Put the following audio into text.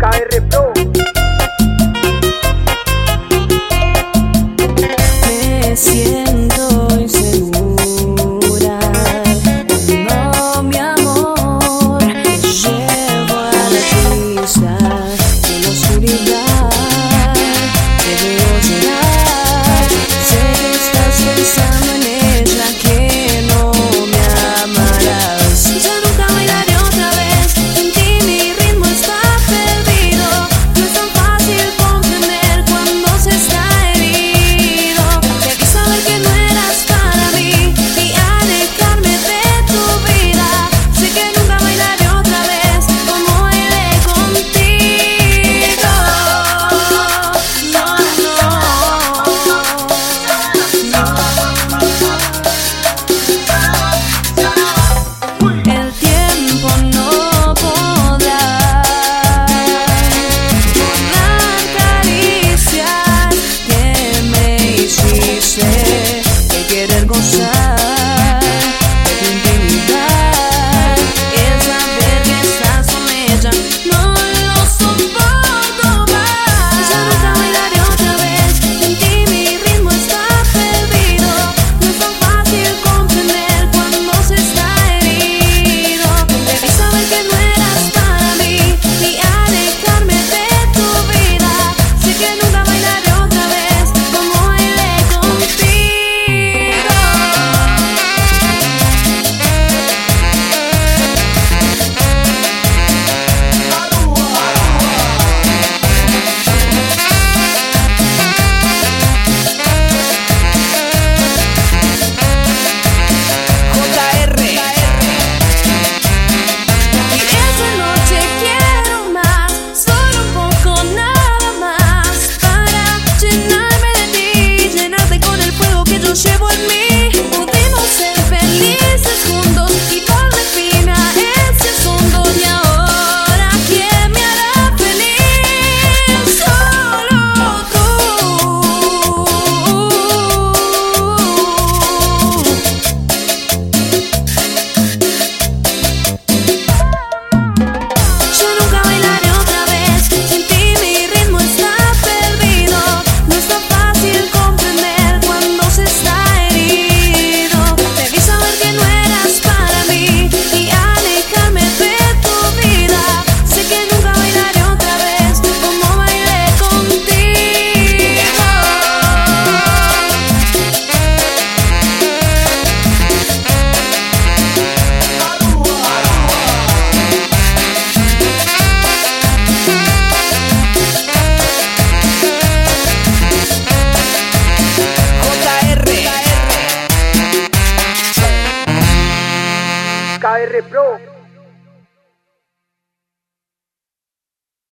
KR Pro. Me siento insegura. No, mi amor, te llevo a la pista. En la oscuridad te veo llorar. Sé que estás pensando en ella, que no me amarás. Ya nunca bailaré otra vez. En ti mi ritmo está perdido. No es tan fácil comprender cuando se está herido. Debí saber que no eras para mí y alejarme de tu vida. Sé que nunca bailaré otra vez como bailé contigo. No, el tiempo no podrá borrar caricias que me hiciste, que querer gozar de tu intimidad, el saber que estás con ella, no lo soporto más. Ya nunca bailaré otra vez, en ti mi ritmo está perdido. No es tan fácil comprender cuando se está herido. Debí saber que no eras para mí y alejarme de tu vida. Sé que nunca bailaré otra vez como bailé contigo. JR. Y esta noche quiero más, solo un poco nada más, para llenarme de ti, llenarte con el fuego que yo llevo en mí. Pudimos ser felices juntos y darle fin a ese asunto. Y ahora, ¿quién me hará feliz? Solo tú. Yo nunca bailaré otra vez, sin ti mi ritmo está perdido. No es tan fácil comprender cuando se está herido. Debí saber que no eras para mí y alejarme de tu vida. Sé que nunca bailaré otra vez como bailé contigo. JR. KR Pro.